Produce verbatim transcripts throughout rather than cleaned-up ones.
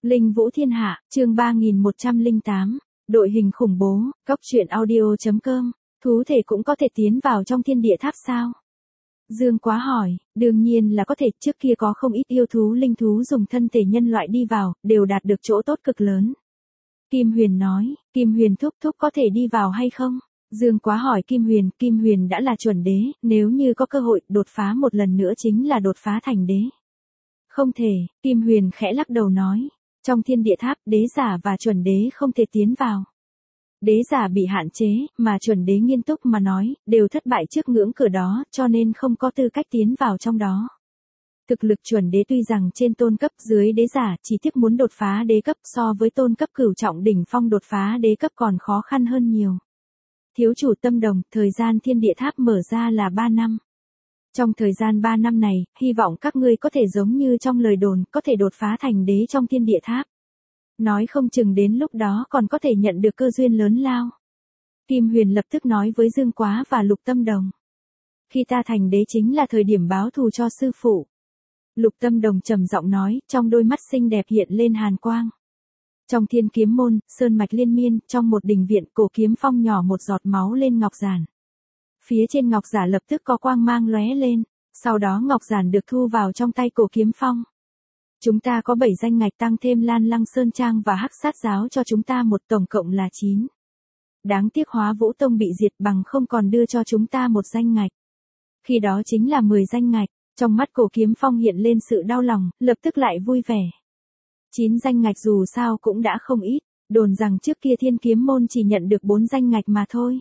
Linh Vũ Thiên Hạ, chương ba nghìn một trăm lẻ tám, đội hình khủng bố, cốc truyện audio chấm com, thú thể cũng có thể tiến vào trong thiên địa tháp sao? Dương Quá hỏi, đương nhiên là có thể, trước kia có không ít yêu thú linh thú dùng thân thể nhân loại đi vào, đều đạt được chỗ tốt cực lớn. Kim Huyền nói, Kim Huyền thúc thúc có thể đi vào hay không? Dương Quá hỏi Kim Huyền, Kim Huyền đã là chuẩn đế, nếu như có cơ hội đột phá một lần nữa chính là đột phá thành đế. Không thể, Kim Huyền khẽ lắc đầu nói, trong thiên địa tháp, đế giả và chuẩn đế không thể tiến vào. Đế giả bị hạn chế, mà chuẩn đế nghiêm túc mà nói, đều thất bại trước ngưỡng cửa đó, cho nên không có tư cách tiến vào trong đó. Thực lực chuẩn đế tuy rằng trên tôn cấp dưới đế giả, chỉ tiếc muốn đột phá đế cấp so với tôn cấp cửu trọng đỉnh phong đột phá đế cấp còn khó khăn hơn nhiều. Thiếu chủ Tâm Đồng, thời gian thiên địa tháp mở ra là ba năm. Trong thời gian ba năm này, hy vọng các ngươi có thể giống như trong lời đồn, có thể đột phá thành đế trong thiên địa tháp. Nói không chừng đến lúc đó còn có thể nhận được cơ duyên lớn lao. Kim Huyền lập tức nói với Dương Quá và Lục Tâm Đồng. Khi ta thành đế chính là thời điểm báo thù cho sư phụ. Lục Tâm Đồng trầm giọng nói, trong đôi mắt xinh đẹp hiện lên hàn quang. Trong thiên kiếm môn, sơn mạch liên miên, trong một đình viện, Cổ Kiếm Phong nhỏ một giọt máu lên ngọc giản. Phía trên ngọc giản lập tức có quang mang lóe lên, sau đó ngọc giản được thu vào trong tay Cổ Kiếm Phong. Chúng ta có bảy danh ngạch tăng thêm Lan Lăng Sơn Trang và Hắc Sát Giáo cho chúng ta một, tổng cộng là chín. Đáng tiếc Hóa Vũ Tông bị diệt, bằng không còn đưa cho chúng ta một danh ngạch. Khi đó chính là mười danh ngạch, trong mắt Cổ Kiếm Phong hiện lên sự đau lòng, lập tức lại vui vẻ. chín danh ngạch dù sao cũng đã không ít, đồn rằng trước kia Thiên Kiếm môn chỉ nhận được bốn danh ngạch mà thôi.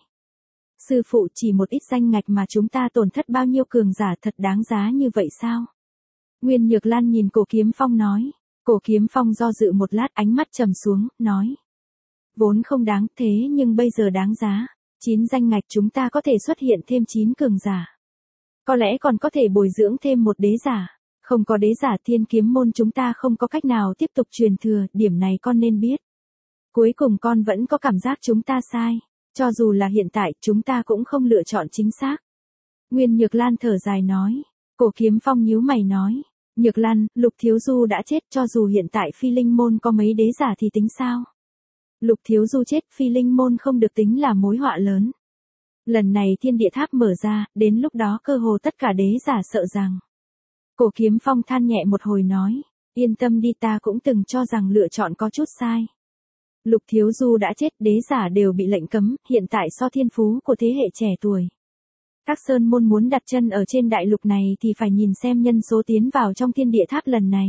Sư phụ, chỉ một ít danh ngạch mà chúng ta tổn thất bao nhiêu cường giả, thật đáng giá như vậy sao? Nguyên Nhược Lan nhìn Cổ Kiếm Phong nói. Cổ Kiếm Phong do dự một lát, ánh mắt trầm xuống, nói. Vốn không đáng, thế nhưng bây giờ đáng giá. chín danh ngạch chúng ta có thể xuất hiện thêm chín cường giả. Có lẽ còn có thể bồi dưỡng thêm một đế giả. Không có đế giả Thiên Kiếm môn chúng ta không có cách nào tiếp tục truyền thừa, điểm này con nên biết. Cuối cùng con vẫn có cảm giác chúng ta sai. Cho dù là hiện tại, chúng ta cũng không lựa chọn chính xác. Nguyên Nhược Lan thở dài nói. Cổ Kiếm Phong nhíu mày nói. Nhược Lan, Lục Thiếu Du đã chết, cho dù hiện tại Phi Linh môn có mấy đế giả thì tính sao? Lục Thiếu Du chết, Phi Linh môn không được tính là mối họa lớn. Lần này thiên địa tháp mở ra, đến lúc đó cơ hồ tất cả đế giả sợ rằng. Cổ Kiếm Phong than nhẹ một hồi nói, yên tâm đi, ta cũng từng cho rằng lựa chọn có chút sai. Lục Thiếu Du đã chết, đế giả đều bị lệnh cấm, hiện tại so thiên phú của thế hệ trẻ tuổi. Các sơn môn muốn đặt chân ở trên đại lục này thì phải nhìn xem nhân số tiến vào trong thiên địa tháp lần này.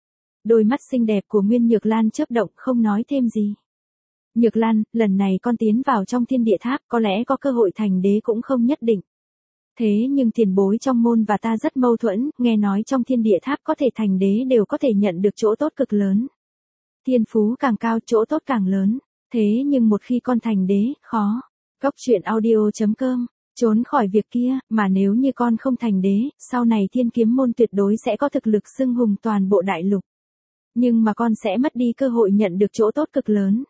Đôi mắt xinh đẹp của Nguyên Nhược Lan chớp động, không nói thêm gì. Nhược Lan, lần này con tiến vào trong thiên địa tháp, có lẽ có cơ hội thành đế cũng không nhất định. Thế nhưng tiền bối trong môn và ta rất mâu thuẫn, nghe nói trong thiên địa tháp có thể thành đế đều có thể nhận được chỗ tốt cực lớn. Thiên phú càng cao, chỗ tốt càng lớn. Thế nhưng một khi con thành đế, khó. Cốc truyện audio chấm com, trốn khỏi việc kia, mà nếu như con không thành đế, sau này Thiên Kiếm môn tuyệt đối sẽ có thực lực xưng hùng toàn bộ đại lục. Nhưng mà con sẽ mất đi cơ hội nhận được chỗ tốt cực lớn.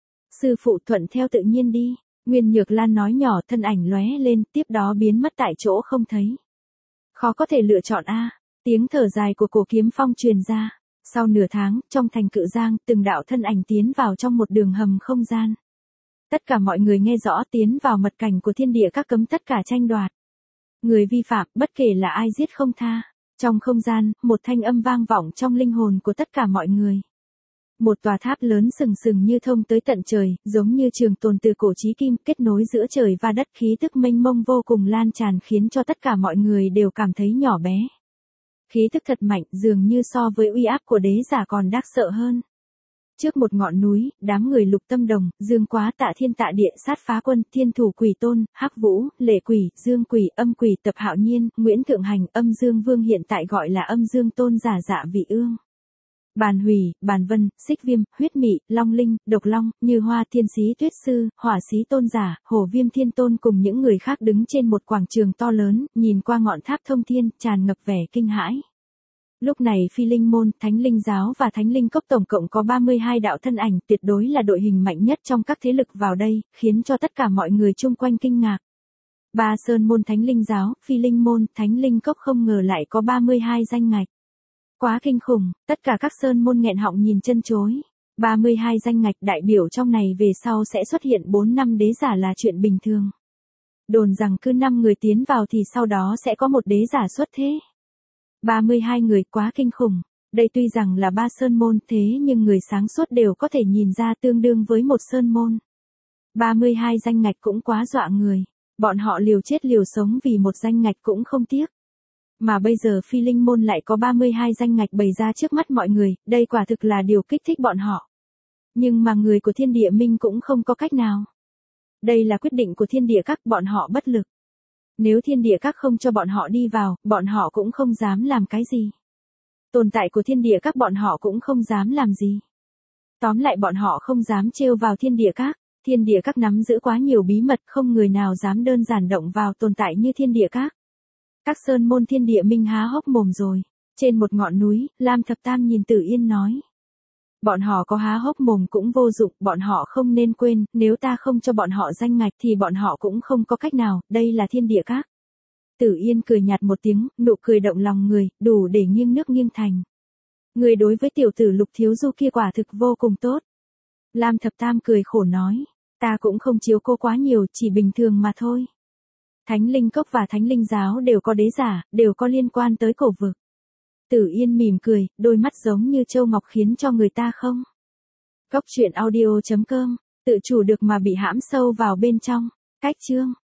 Sư phụ thuận theo tự nhiên đi. Nguyên Nhược Lan nói nhỏ, thân ảnh lóe lên, tiếp đó biến mất tại chỗ không thấy. Khó có thể lựa chọn a. Tiếng thở dài của Cổ Kiếm Phong truyền ra. Sau nửa tháng, trong thành Cự Giang, từng đạo thân ảnh tiến vào trong một đường hầm không gian. Tất cả mọi người nghe rõ, tiến vào mật cảnh của thiên địa các cấm tất cả tranh đoạt. Người vi phạm, bất kể là ai giết không tha. Trong không gian, một thanh âm vang vọng trong linh hồn của tất cả mọi người. Một tòa tháp lớn sừng sừng như thông tới tận trời, giống như trường tồn từ cổ chí kim, kết nối giữa trời và đất, khí tức mênh mông vô cùng lan tràn khiến cho tất cả mọi người đều cảm thấy nhỏ bé. Khí tức thật mạnh, dường như so với uy áp của đế giả còn đắc sợ hơn. Trước một ngọn núi, đám người Lục Tâm Đồng, Dương Quá, Tạ Thiên, Tạ Địa, Sát Phá Quân, Thiên Thủ Quỷ Tôn, Hắc Vũ, Lệ Quỷ, Dương Quỷ, Âm Quỷ, Tập Hạo Nhiên, Nguyễn Thượng Hành, Âm Dương Vương hiện tại gọi là Âm Dương Tôn giả Dạ Vị Ương. Bàn Hủy, Bàn Vân, Xích Viêm, Huyết Mị, Long Linh, Độc Long, Như Hoa Thiên Sĩ Tuyết Sư, Hỏa Sĩ Tôn giả, Hổ Viêm Thiên Tôn cùng những người khác đứng trên một quảng trường to lớn, nhìn qua ngọn tháp thông thiên, tràn ngập vẻ kinh hãi. Lúc này Phi Linh môn, Thánh Linh giáo và Thánh Linh cốc tổng cộng có ba mươi hai đạo thân ảnh, tuyệt đối là đội hình mạnh nhất trong các thế lực vào đây, khiến cho tất cả mọi người chung quanh kinh ngạc. Ba sơn môn Thánh Linh giáo, Phi Linh môn, Thánh Linh cốc không ngờ lại có ba mươi hai danh ngạch. Quá kinh khủng, tất cả các sơn môn nghẹn họng nhìn chân chối. ba mươi hai danh ngạch đại biểu trong này về sau sẽ xuất hiện bốn năm đế giả là chuyện bình thường. Đồn rằng cứ năm người tiến vào thì sau đó sẽ có một đế giả xuất thế. ba mươi hai người quá kinh khủng. Đây tuy rằng là ba sơn môn thế nhưng người sáng suốt đều có thể nhìn ra tương đương với một sơn môn. ba mươi hai danh ngạch cũng quá dọa người. Bọn họ liều chết liều sống vì một danh ngạch cũng không tiếc. Mà bây giờ phi linh môn lại có ba mươi hai danh ngạch bày ra trước mắt mọi người, đây quả thực là điều kích thích bọn họ. Nhưng mà người của thiên địa minh cũng không có cách nào. Đây là quyết định của thiên địa các, bọn họ bất lực. Nếu thiên địa các không cho bọn họ đi vào, bọn họ cũng không dám làm cái gì. Tồn tại của thiên địa các bọn họ cũng không dám làm gì. Tóm lại bọn họ không dám trêu vào thiên địa các. Thiên địa các nắm giữ quá nhiều bí mật, không người nào dám đơn giản động vào tồn tại như thiên địa các. Các sơn môn thiên địa minh há hốc mồm rồi. Trên một ngọn núi, Lam Thập Tam nhìn Tử Yên nói. Bọn họ có há hốc mồm cũng vô dụng, bọn họ không nên quên, nếu ta không cho bọn họ danh ngạch thì bọn họ cũng không có cách nào, đây là thiên địa các. Tử Yên cười nhạt một tiếng, nụ cười động lòng người, đủ để nghiêng nước nghiêng thành. Người đối với tiểu tử Lục Thiếu Du kia quả thực vô cùng tốt. Lam Thập Tam cười khổ nói, ta cũng không chiếu cô quá nhiều, chỉ bình thường mà thôi. Thánh Linh Cốc và Thánh Linh Giáo đều có đế giả, đều có liên quan tới cổ vực. Tử Yên mỉm cười, đôi mắt giống như châu ngọc khiến cho người ta không. Cốc truyện audio chấm com, tự chủ được mà bị hãm sâu vào bên trong. Cách chương